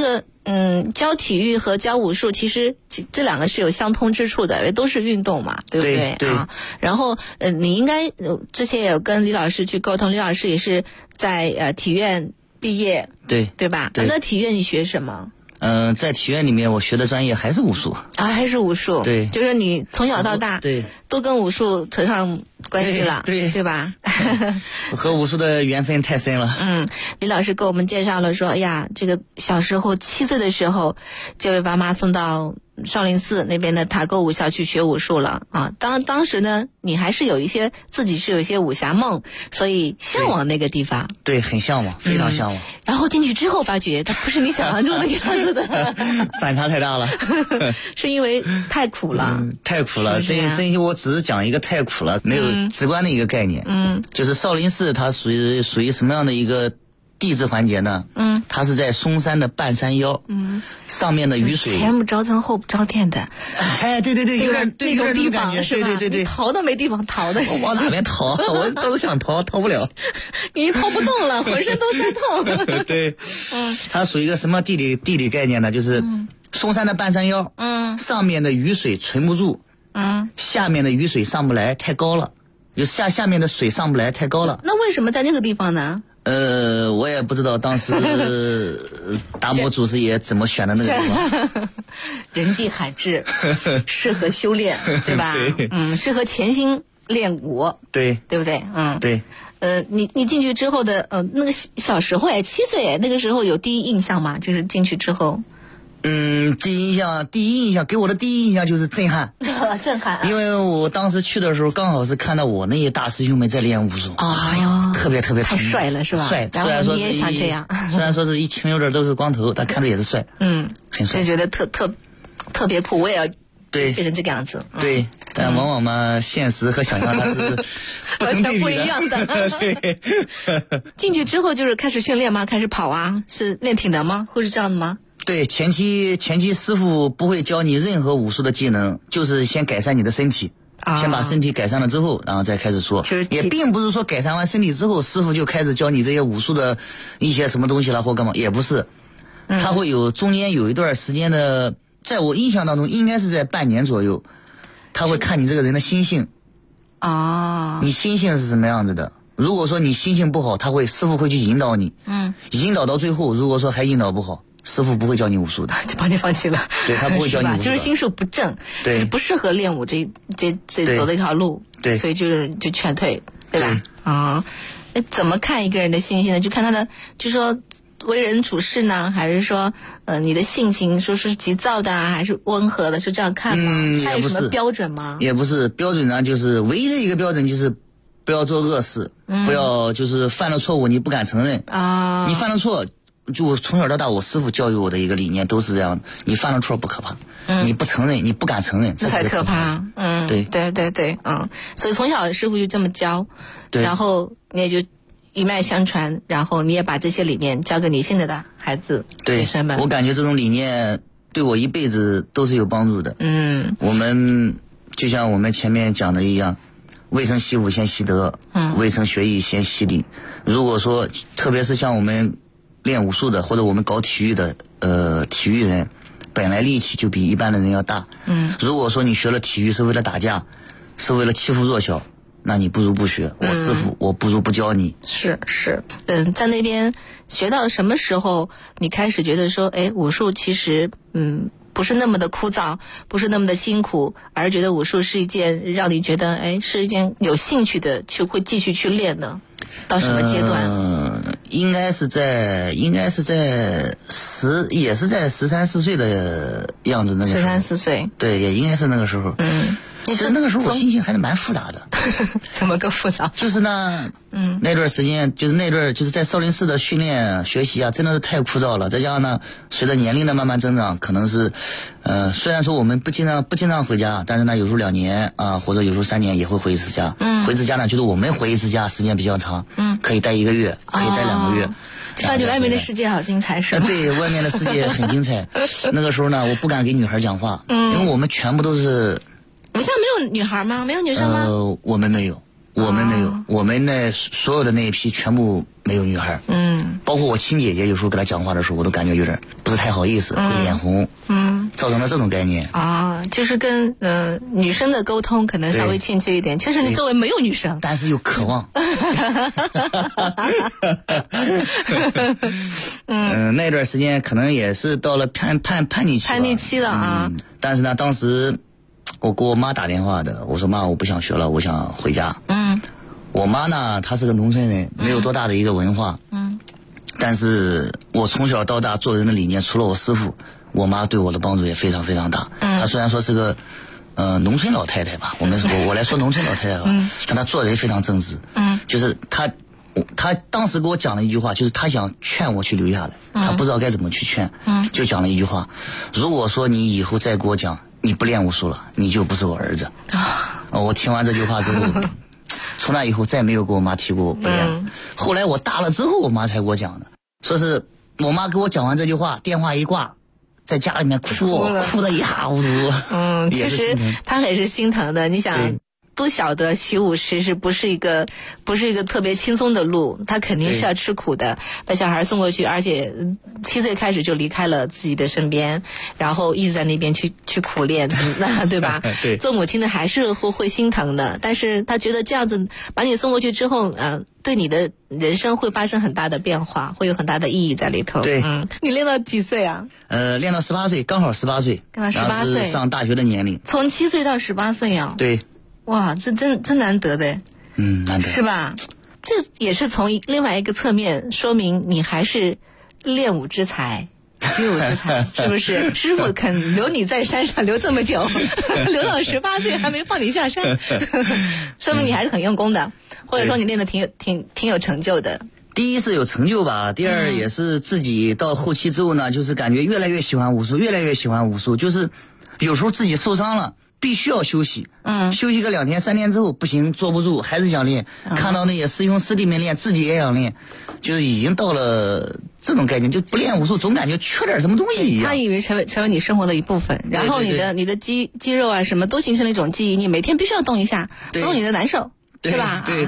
教体育和教武术，其实这两个是有相通之处的，因为都是运动嘛，对不对？ 对啊。然后你应该之前也有跟李老师去沟通，李老师也是在体院毕业，对吧？ 对。 那体院你学什么？ 在体院里面，我学的专业还是武术啊，还是武术。 对， 就是你从小到大都跟武术扯上关系了， 对吧？ 和武术的缘分太深了。 李老师给我们介绍了说，哎呀，这个小时候7岁的时候就被爸妈送到少林寺那边的塔沟武校去学武术了啊。当时呢，你还是自己是有一些武侠梦，所以向往那个地方。 对，很向往，非常向往。 然后进去之后发觉，它不是你想象中的样子的， 反差太大了。 是因为太苦了， 太苦了。真我只是讲一个太苦了，没有直观的一个概念。就是少林寺它属于什么样的一个地质环节呢？它是在嵩山的半山腰，上面的雨水前不着村后不着店的， 哎，对，有点那种地方是吧？ 对， 你逃都没地方逃的。 我往哪边逃？我都想逃不了。 你逃不动了，浑身都酸痛。 对，它属于一个什么地理概念呢？就是嵩山的半山腰，上面的雨水存不住，下面的雨水上不来，太高了，就下面的水上不来，太高了。 那为什么在那个地方呢？ 我也不知道当时达摩祖师爷怎么选的那个地方。 人迹罕至，适合修炼，对吧？适合潜心练武，对不对？ 对。 你进去之后的那个小时候7岁，那个时候有第一印象吗？就是进去之后。 第一印象给我的第一印象就是震撼， 震撼。 因为我当时去的时候，刚好是看到我那些大师兄们在练武术，哎呀，特别太帅了，是吧？ 帅， 然后你也想这样， 虽然说是一清溜着都是光头，但看着也是帅，很帅， 就觉得特别酷，我也要变成这个样子。 对，但往往嘛，现实和想象它是完全不一样的。 对， 进去之后就是开始训练吗？开始跑啊？是练体能吗？会是这样的吗？ 对，前期师傅不会教你任何武术的技能，就是先改善你的身体，先把身体改善了之后，然后再开始说。也并不是说改善完身体之后，师傅就开始教你这些武术的一些什么东西了或干嘛，也不是。他会有中间有一段时间的，在我印象当中应该是在半年左右，他会看你这个人的心性。你心性是什么样子的？如果说你心性不好，师傅会去引导你。引导到最后，如果说还引导不好，师傅不会教你武术的， 就把你放弃了。 对，他不会教你武术， 就是心术不正， 对， 不适合练武这走这条路， 对， 所以就劝退，对吧？怎么看一个人的心性呢？就看他的，就说为人处事呢，还是说你的性情，说是急躁的啊，还是温和的，是这样看吗？他有什么标准吗？ 也不是标准呢，就是唯一的一个标准就是不要做恶事，不要就是犯了错误你不敢承认啊， 你犯了错。就我从小到大，我师傅教育我的一个理念都是这样的：你犯了错不可怕，你不承认，你不敢承认， 这才可怕。对，所以从小师傅就这么教，然后你也就一脉相传，然后你也把这些理念教给你现在的孩子。 对，我感觉这种理念对我一辈子都是有帮助的。我们就像我们前面讲的一样，未曾习武先习德，未曾学艺先习礼。如果说，特别是像我们练武术的或者我们搞体育的体育人，本来力气就比一般的人要大。如果说你学了体育是为了打架，是为了欺负弱小，那你不如不学。我师傅，我不如不教你。 是，在那边学到什么时候，你开始觉得说，武术其实不是那么的枯燥，不是那么的辛苦，而觉得武术是一件让你觉得是一件有兴趣的，就会继续去练的。到什么阶段？ 应该是在也是在13、14岁的样子，那个时候。 13、14岁。 对，也应该是那个时候。其实那个时候我心情还是蛮复杂的。 怎么个复杂？ 就是呢，那段时间就是在少林寺的训练学习啊，真的是太枯燥了。再加上呢，随着年龄的慢慢增长，可能是虽然说我们不经常回家，但是呢有时候2年啊，或者有时候3年也会回一次家。回一次家呢，就是我们回一次家时间比较长，可以待1个月，可以待2个月。 就感觉外面的世界好精彩，是吗？ 对，外面的世界很精彩。那个时候呢，我不敢给女孩讲话，因为我们全部都是。 你们现在没有女孩吗？没有女生吗？ 我们没有，我们那所有的那一批全部没有女孩。 包括我亲姐姐有时候跟她讲话的时候，我都感觉有点不是太好意思，会脸红，造成了这种概念就是跟女生的沟通可能稍微欠缺一点，确实你周围没有女生， 但是又渴望。那段时间可能也是到了叛逆期了啊。 但是呢，当时我给我妈打电话的，我说妈，我不想学了，我想回家。我妈呢，她是个农村人，没有多大的一个文化。但是我从小到大做人的理念，除了我师傅，我妈对我的帮助也非常非常大。她虽然说是个农村老太太吧，我来说农村老太太吧，但她做人非常正直。就是她当时给我讲了一句话，就是她想劝我去留下来，她不知道该怎么去劝，就讲了一句话：如果说你以后再给我讲你不练武术了，你就不是我儿子。我听完这句话之后，从那以后再没有跟我妈提过我不练了。后来我大了之后，我妈才给我讲的，说是我妈给我讲完这句话，电话一挂，在家里面哭得一塌糊涂。 其实她也是心疼的，你想。都晓得习武师是不是一个特别轻松的路，他肯定是要吃苦的，把小孩送过去，而且7岁开始就离开了自己的身边，然后一直在那边去苦练，那对吧？ 对， 做母亲的还是会心疼的，但是他觉得这样子把你送过去之后，对你的人生会发生很大的变化，会有很大的意义在里头。 对， 你练到几岁啊？ 练到18岁，刚好18岁， 刚好18岁， 上大学的年龄。 从7岁到18岁啊？ 对。 哇，这真难得的。 难得。 是吧？这也是从另外一个侧面说明你还是练武之才。习武之才是不是？师傅肯留你在山上留这么久，留到18岁还没放你下山，说明你还是很用功的，或者说你练得挺有成就的。 第一是有成就吧，第二也是自己到后期之后呢，就是感觉越来越喜欢武术，越来越喜欢武术，就是有时候自己受伤了。必须要休息，休息个2天3天之后不行，坐不住，还是想练。看到那些师兄师弟们练，自己也想练，就是已经到了这种概念，就不练武术总感觉缺点什么东西一样。 他以为成为你生活的一部分，然后你的肌肉啊什么都形成了一种记忆，你每天必须要动一下，不动你的难受， 对吧？ 对。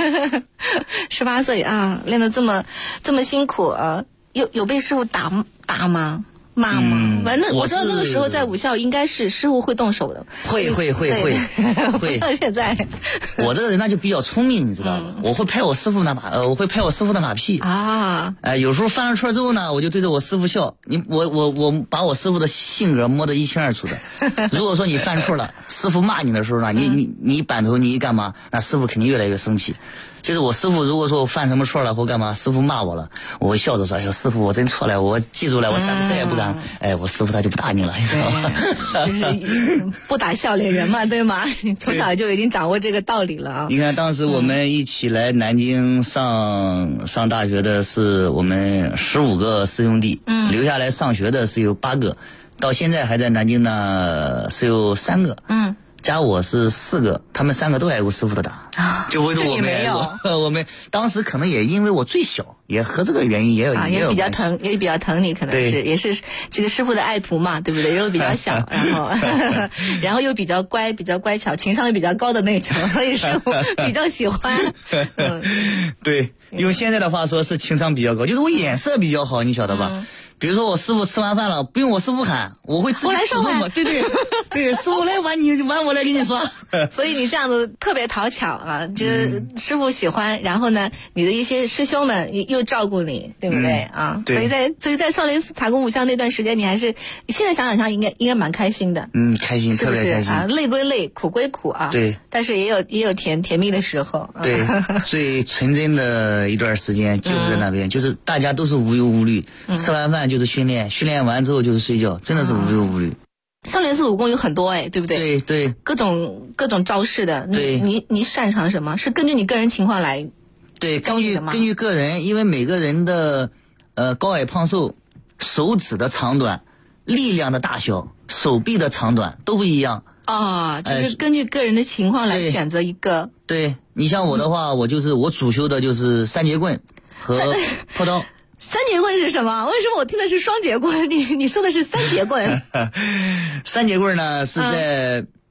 18岁啊，练得这么辛苦啊，有被师傅打吗？骂吗？反正我知道那个时候在武校应该是师傅会动手的。会。 到现在， 我这个人那就比较聪明，你知道吗？我会拍我师傅我会拍我师傅的马屁啊。 有时候犯了错之后呢，我就对着我师傅笑。我把我师傅的性格摸得一清二楚的。如果说你犯错了，师傅骂你的时候呢，你板头你一干嘛，那师傅肯定越来越生气。就是我师傅如果说我犯什么错了或干嘛，师傅骂我了，我会笑着说：“哎呦，师傅，我真错了，我记住了，我下次再也不敢。”我师傅他就不打你了，你知道吗？ 就是不打笑脸人嘛，对吗？你从小就已经掌握这个道理了啊。 你看，当时我们一起来南京上大学的是我们15个师兄弟，留下来上学的是有8个，到现在还在南京呢是有3个，加我是4个，他们3个都挨过师傅的打，就唯独我没挨过。我们当时可能也因为我最小，也和这个原因也有比较疼你，可能是也是这个师傅的爱徒嘛，对不对？又比较小，然后又比较乖巧，情商又比较高的那种，所以师傅比较喜欢。 对，用现在的话说是情商比较高，就是我眼色比较好，你晓得吧？比如说我师傅吃完饭了，不用我师傅喊，我会自己主动嘛。对，师傅来玩你玩，我来给你刷。 所以你这样子特别讨巧啊，就是师傅喜欢，然后呢，你的一些师兄们又照顾你，对不对啊？ 对。 所以在少林寺塔功武校那段时间，你现在想想应该蛮开心的。 开心，特别开心啊！累归累，苦归苦啊。 对。 但是也有甜蜜的时候。 对，最纯真的一段时间就是在那边，就是大家都是无忧无虑，吃完饭就是训练，训练完之后就是睡觉，真的是无忧无虑。 少林寺武功有很多对不对？ 对， 各种招式的。 对， 你擅长什么？是根据你个人情况来。 对，根据个人，因为每个人的高矮胖瘦、手指的长短、力量的大小、手臂的长短都不一样。 就是根据个人的情况来选择一个。 对，你像我的话，我主修的就是三节棍和破刀。 三节棍是什么？为什么我听的是双节棍？你说的是三节棍？ 三节棍呢是在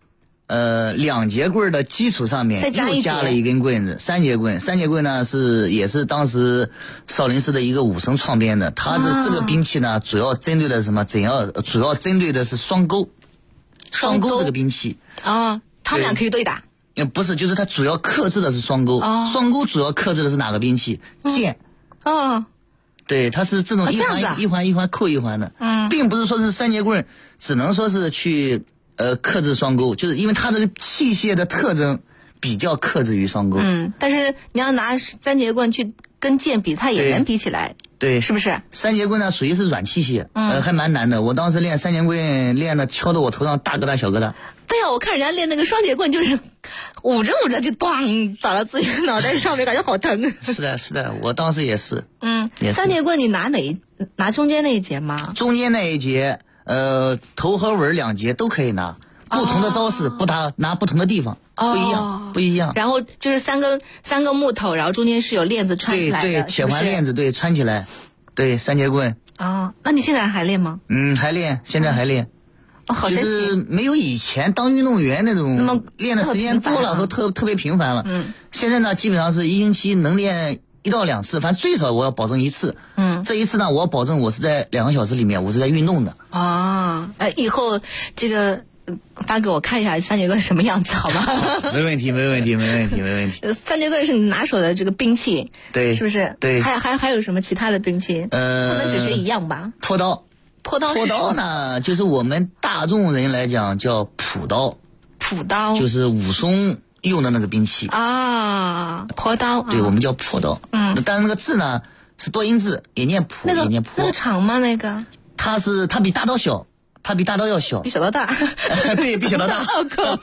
2节棍的基础上面又加了一根棍子，3节棍。3节棍呢也是当时少林寺的一个武僧创编的。它这个兵器呢，主要针对的什么？主要针对的是双钩。双钩这个兵器啊，他们俩可以对打。 不是，就是它主要克制的是双钩。双钩主要克制的是哪个兵器？剑。对，它是这种一环扣一环的。并不是说是3节棍，只能说是去克制双钩，就是因为它这个器械的特征比较克制于双钩。 但是你要拿3节棍去跟剑比，它也能比起来。 对， 是不是 ？3节棍呢属于是软器械，还蛮难的。我当时练3节棍练的敲得我头上大疙瘩小疙瘩。 对呀，我看人家练那个双节棍，就是捂着就咣打到自己的脑袋上面，感觉好疼。 是的，我当时也是。 3节棍你拿中间那一节吗？ 中间那一节，头和尾2节都可以拿，不同的招式拿不同的地方，不一样。 然后就是三个木头，然后中间是有链子穿起来的， 对，铁环链子，对，穿起来，对，3节棍。 那你现在还练吗？ 还练，现在还练。 好神奇， 就是没有以前当运动员那种练的时间多了和特别频繁了。现在呢，基本上是1星期能练1到2次，反正最少我要保证1次。这一次呢，我要保证我是在2个小时里面我是在运动的。 以后这个发给我看一下3节棍什么样子，好吗？ 没问题。 3节棍是你拿手的这个兵器， 对， 是不是？ 对。 还有什么其他的兵器？不能只学一样吧？ 破刀。 破刀呢，就是我们大众人来讲叫朴刀。 朴刀就是武松用的那个兵器破刀。 对，我们叫破刀。但是那个字呢是多音字，也念朴，也念破。 那个长吗？那个？ 它比大刀小，它比大刀要小， 比小刀大。 对，比小刀大。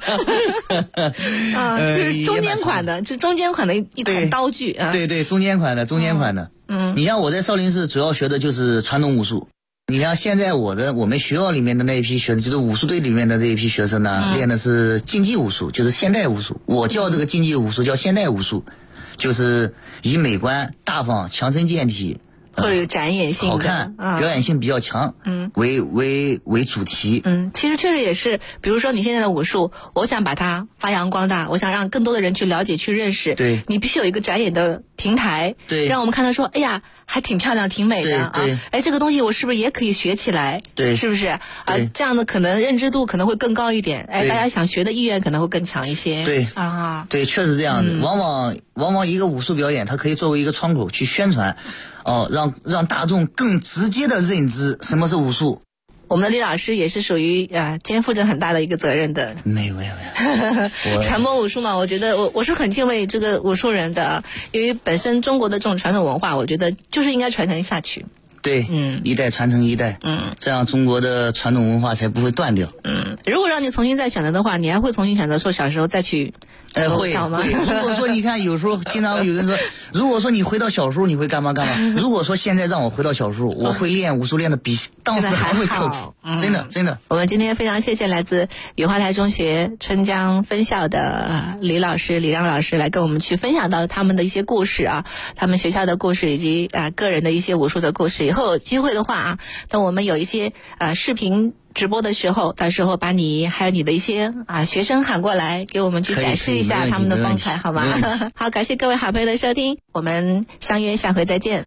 就是中间款的，就中间款的一款刀具啊。 对，中间款的。你像我在少林寺主要学的就是传统武术。你像现在我们学校里面的那一批学生，就是武术队里面的这一批学生呢，练的是竞技武术，就是现代武术。我叫这个竞技武术叫现代武术，就是以美观、大方、强身健体， 或者有展演性、 好看、表演性比较强，为主题。 其实确实也是，比如说你现在的武术，我想把它发扬光大，我想让更多的人去了解、去认识。 对， 你必须有一个展演的平台， 对， 让我们看到说，哎呀，还挺漂亮、挺美的对。 哎，这个东西我是不是也可以学起来？ 对， 是不是？这样的可能认知度可能会更高一点。哎，大家想学的意愿可能会更强一些。 对对，确实这样子。往往一个武术表演，它可以作为一个窗口去宣传。让大众更直接的认知什么是武术。 我们的李老师也是属于肩负着很大的一个责任的。 没有传播武术嘛，我觉得我是很敬畏这个武术人的，因为本身中国的这种传统文化，我觉得就是应该传承下去。 对，一代传承一代，这样中国的传统文化才不会断掉。 如果让你重新再选择的话，你还会重新选择说小时候再去会。如果说你看，有时候经常有人说，如果说你回到小时候，你会干嘛？如果说现在让我回到小时候，我会练武术练的比当时还会刻苦，真的。 我们今天非常谢谢来自雨花台中学春江分校的李让老师来跟我们去分享到他们的一些故事啊，他们学校的故事以及个人的一些武术的故事。以后有机会的话等我们有一些视频直播的时候，到时候把你还有你的一些学生喊过来，给我们去展示一下他们的风采，好吗？好，感谢各位好朋友的收听，我们相约下回再见。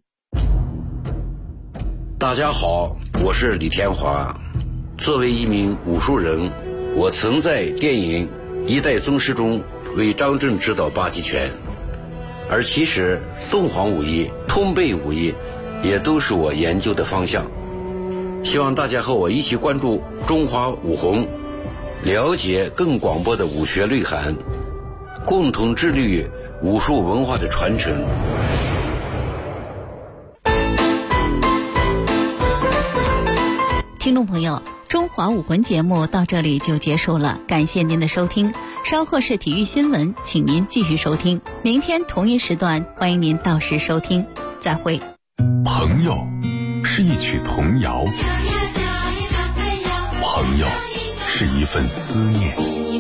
大家好，我是李天华。作为一名武术人，我曾在电影《一代宗师》中为张震指导8极拳，而其实凤凰武艺、通背武艺也都是我研究的方向。希望大家和我一起关注中华武红，了解更广博的武学内涵，共同致力于武术文化的传承。 听众朋友，中华武魂节目到这里就结束了，感谢您的收听。稍后是体育新闻，请您继续收听。明天同一时段，欢迎您到时收听。再会。 朋友是一曲童谣，朋友是一份思念，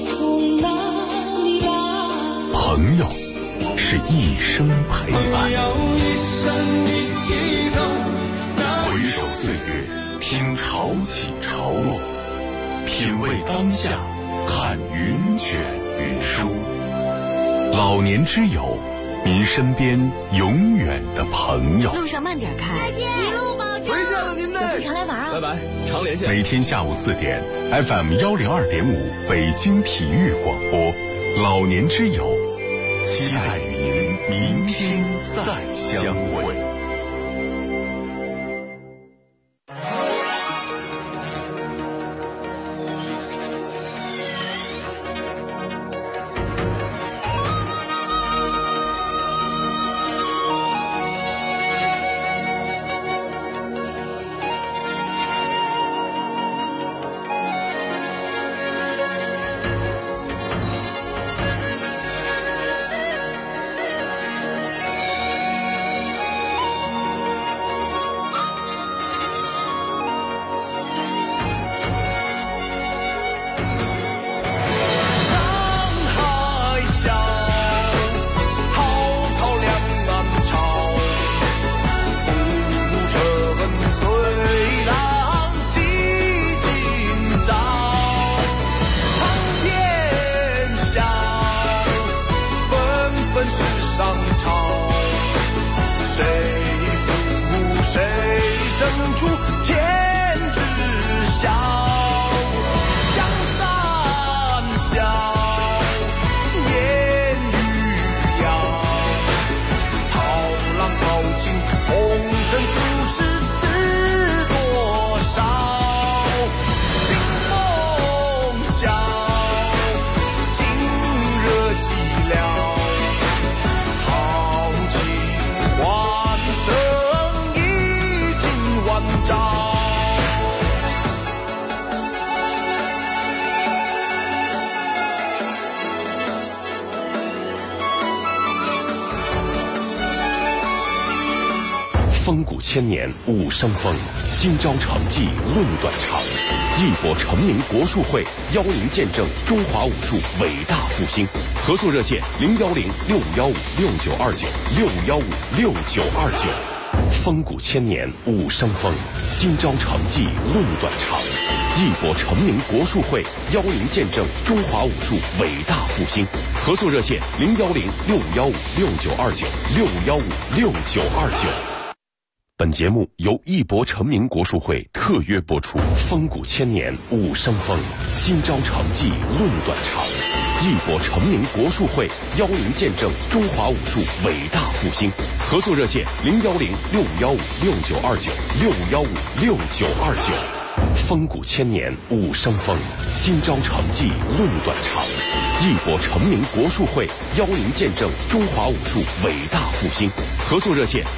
朋友是一生陪伴。回首岁月，听潮起潮落，品味当下， 看云卷云舒。老年之友，您身边永远的朋友。 路上慢点开， 再见，一路保重。 回见了您嘞，常来玩啊！ 拜拜，常连线。 每天下午4点 ，FM 102.5北京体育广播，老年之友，期待与您明天再相会。风骨千年武生风，今朝成绩论短长。义博成名国术会邀您见证中华武术伟大复兴。合作热线：610-6559-6929，615-6929。风骨千年武生风，今朝成绩论短长。义博成名国术会邀您见证中华武术伟大复兴。合作热线：610-6559-6929，615-6929。本节目由义博成名国术会特约播出。风骨千年武生风，今朝成绩论短长。义博成名国术会邀您见证中华武术伟大复兴。合作热线：610-6559-6929，615-6929。风骨千年武生风，今朝成绩论短长。义博成名国术会邀您见证中华武术伟大复兴。合作热线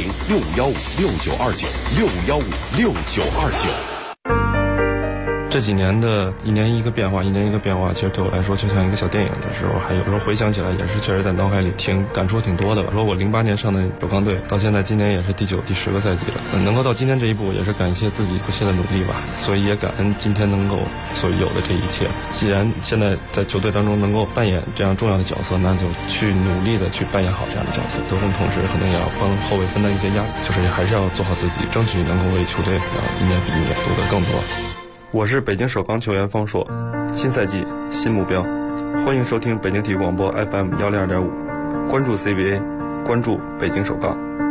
：610-6559-6929，615-6929。 这几年的一年一个变化，其实对我来说就像一个小电影的时候，还有时候回想起来也是确实在脑海里感触挺多的吧。说我08年上的首钢队，到现在今年也是第9、第10个赛季了，能够到今天这一步，也是感谢自己不懈的努力吧。所以也感恩今天能够所有的这一切。既然现在在球队当中能够扮演这样重要的角色，那就去努力的去扮演好这样的角色。同时可能也要帮后卫分担一些压力，就是还是要做好自己，争取能够为球队一年比一年夺得更多。我是北京首钢球员方硕，新赛季新目标，欢迎收听北京体育广播 FM 102.5，关注 CBA， 关注北京首钢。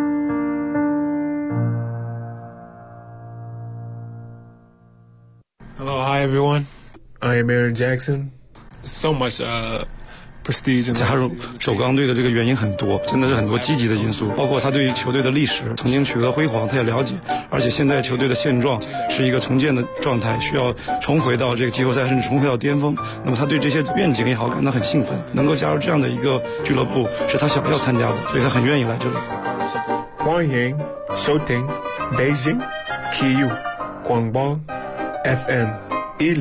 Hello, hi everyone. I am Aaron Jackson. So much prestige. 加入首钢队的这个原因很多，真的是很多积极的因素，包括他对于球队的历史曾经取得辉煌，他也了解，而且现在球队的现状是一个重建的状态，需要重回到这个季后赛，甚至重回到巅峰。那么他对这些愿景也好感到很兴奋，能够加入这样的一个俱乐部是他想要参加的，所以他很愿意来这里。 欢迎收听北京体育广播 FM